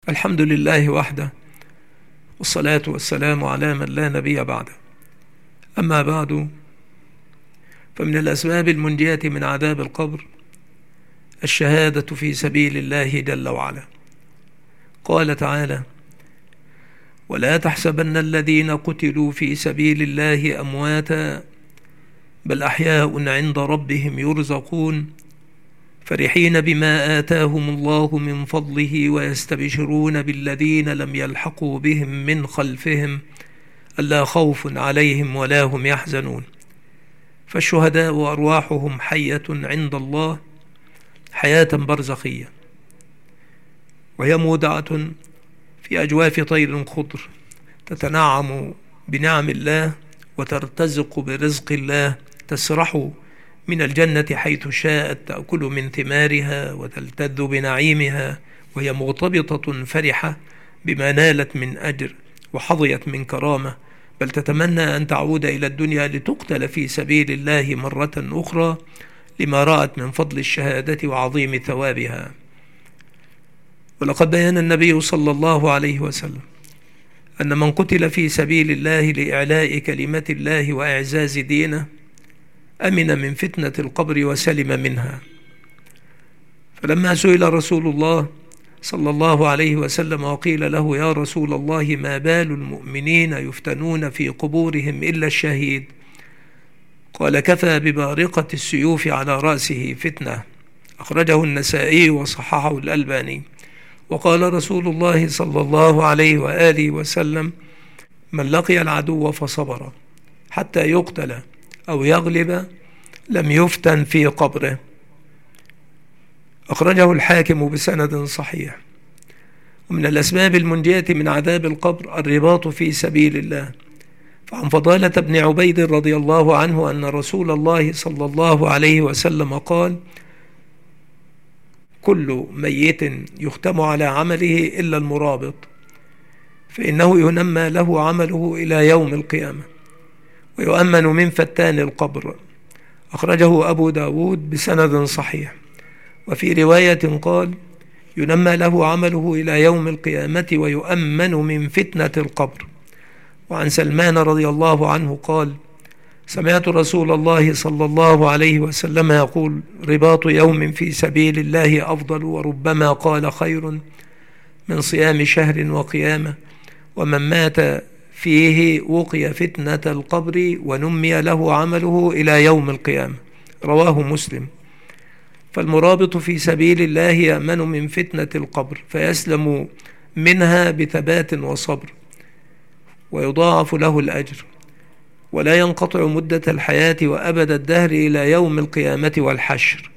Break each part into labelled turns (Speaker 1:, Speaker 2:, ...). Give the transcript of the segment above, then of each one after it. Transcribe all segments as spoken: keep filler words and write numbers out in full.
Speaker 1: الحمد لله وحده، والصلاة والسلام على من لا نبي بعده. أما بعد، فمن الأسباب المنجية من عذاب القبر الشهادة في سبيل الله جل وعلا. قال تعالى: ولا تحسبن الذين قتلوا في سبيل الله أمواتا بل أحياء عند ربهم يرزقون فرحين بما آتاهم الله من فضله ويستبشرون بالذين لم يلحقوا بهم من خلفهم ألا خوف عليهم ولا هم يحزنون. فالشهداء أرواحهم حية عند الله حياة برزخية، وهي مودعة في أجواف طير خضر تتنعم بنعم الله وترتزق برزق الله، تسرح من الجنة حيث شاءت، تأكل من ثمارها وتلتذ بنعيمها، وهي مغتبطة فرحة بما نالت من أجر وحظيت من كرامة، بل تتمنى أن تعود إلى الدنيا لتقتل في سبيل الله مرة أخرى لما رأت من فضل الشهادة وعظيم ثوابها. ولقد بيان النبي صلى الله عليه وسلم أن من قتل في سبيل الله لإعلاء كلمة الله وإعزاز دينه أمن من فتنة القبر وسلم منها. فلما سئل رسول الله صلى الله عليه وسلم وقيل له: يا رسول الله، ما بال المؤمنين يفتنون في قبورهم إلا الشهيد؟ قال: كفى ببارقة السيوف على رأسه فتنة. أخرجه النسائي وصححه الألباني. وقال رسول الله صلى الله عليه وآله وسلم: من لقي العدو فصبر حتى يقتل أو يغلب لم يفتن في قبره. أخرجه الحاكم بسند صحيح. ومن الأسباب المنجية من عذاب القبر الرباط في سبيل الله. فعن فضالة بن عبيد رضي الله عنه أن رسول الله صلى الله عليه وسلم قال: كل ميت يختم على عمله إلا المرابط، فإنه ينمى له عمله إلى يوم القيامة ويؤمن من فتان القبر. أخرجه أبو داود بسند صحيح. وفي رواية قال: ينمى له عمله إلى يوم القيامة ويؤمن من فتنة القبر. وعن سلمان رضي الله عنه قال: سمعت رسول الله صلى الله عليه وسلم يقول: رباط يوم في سبيل الله أفضل، وربما قال: خير من صيام شهر وقيامة، ومن مات فيه وقي فتنة القبر ونمي له عمله إلى يوم القيامة. رواه مسلم. فالمرابط في سبيل الله يأمن من فتنة القبر فيسلم منها بثبات وصبر، ويضاعف له الأجر، ولا ينقطع مدة الحياة وأبد الدهر إلى يوم القيامة والحشر.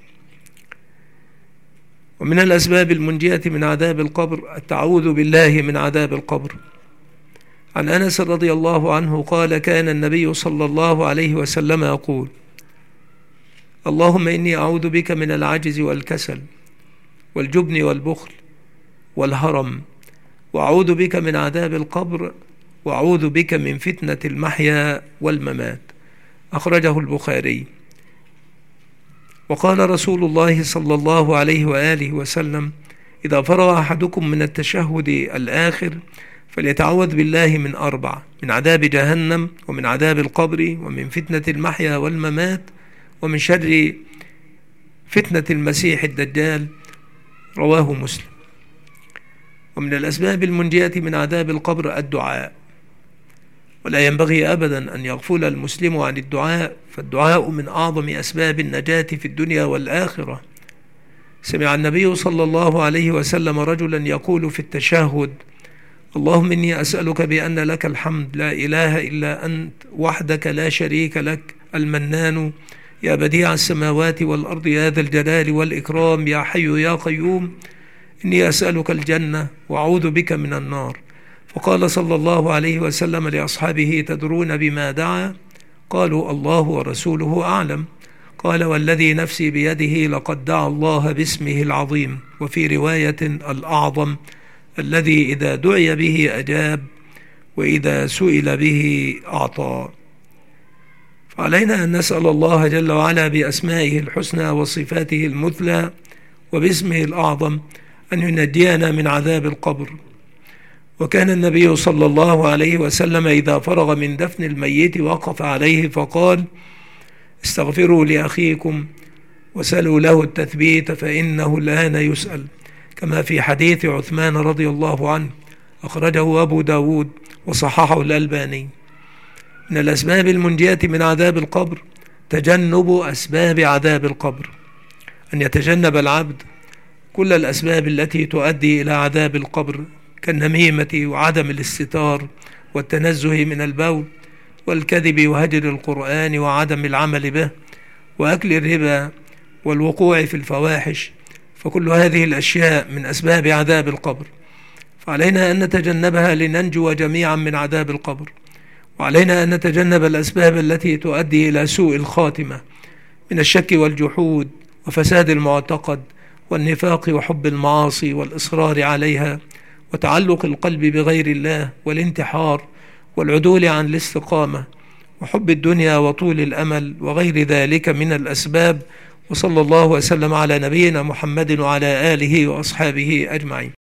Speaker 1: ومن الأسباب المنجية من عذاب القبر التعوذ بالله من عذاب القبر. عن أنس رضي الله عنه قال: كان النبي صلى الله عليه وسلم يقول: اللهم إني أعوذ بك من العجز والكسل والجبن والبخل والهرم، وأعوذ بك من عذاب القبر، وأعوذ بك من فتنة المحيا والممات. أخرجه البخاري. وقال رسول الله صلى الله عليه وآله وسلم: إذا فرغ أحدكم من التشهد الآخر فليتعوذ بالله من أربع: من عذاب جهنم، ومن عذاب القبر، ومن فتنة المحيا والممات، ومن شر فتنة المسيح الدجال. رواه مسلم. ومن الأسباب المنجية من عذاب القبر الدعاء. ولا ينبغي أبدا أن يغفل المسلم عن الدعاء، فالدعاء من أعظم أسباب النجاة في الدنيا والآخرة. سمع النبي صلى الله عليه وسلم رجلا يقول في التشهد: اللهم إني أسألك بأن لك الحمد لا إله إلا أنت وحدك لا شريك لك المنان، يا بديع السماوات والأرض، يا ذا الجلال والإكرام، يا حي يا قيوم، إني أسألك الجنة وأعوذ بك من النار. فقال صلى الله عليه وسلم لأصحابه: تدرون بما دعا؟ قالوا: الله ورسوله أعلم. قال: والذي نفسي بيده لقد دعا الله باسمه العظيم، وفي رواية الأعظم، الذي إذا دعي به أجاب، وإذا سئل به أعطى. فعلينا أن نسأل الله جل وعلا بأسمائه الحسنى وصفاته المثلى وباسمه الأعظم أن ينجينا من عذاب القبر. وكان النبي صلى الله عليه وسلم إذا فرغ من دفن الميت وقف عليه فقال: استغفروا لأخيكم وسلوا له التثبيت فإنه الآن يسأل، كما في حديث عثمان رضي الله عنه أخرجه أبو داود وصححه الألباني. من الأسباب المنجية من عذاب القبر تجنب أسباب عذاب القبر، أن يتجنب العبد كل الأسباب التي تؤدي إلى عذاب القبر كالنميمة وعدم الاستتار والتنزه من البول والكذب وهجر القرآن وعدم العمل به وأكل الربا والوقوع في الفواحش، فكل هذه الأشياء من أسباب عذاب القبر، فعلينا أن نتجنبها لننجو جميعا من عذاب القبر. وعلينا أن نتجنب الأسباب التي تؤدي إلى سوء الخاتمة من الشك والجحود وفساد المعتقد والنفاق وحب المعاصي والإصرار عليها وتعلق القلب بغير الله والانتحار والعدول عن الاستقامة وحب الدنيا وطول الأمل وغير ذلك من الأسباب. وصلى الله وسلم على نبينا محمد وعلى آله وأصحابه أجمعين.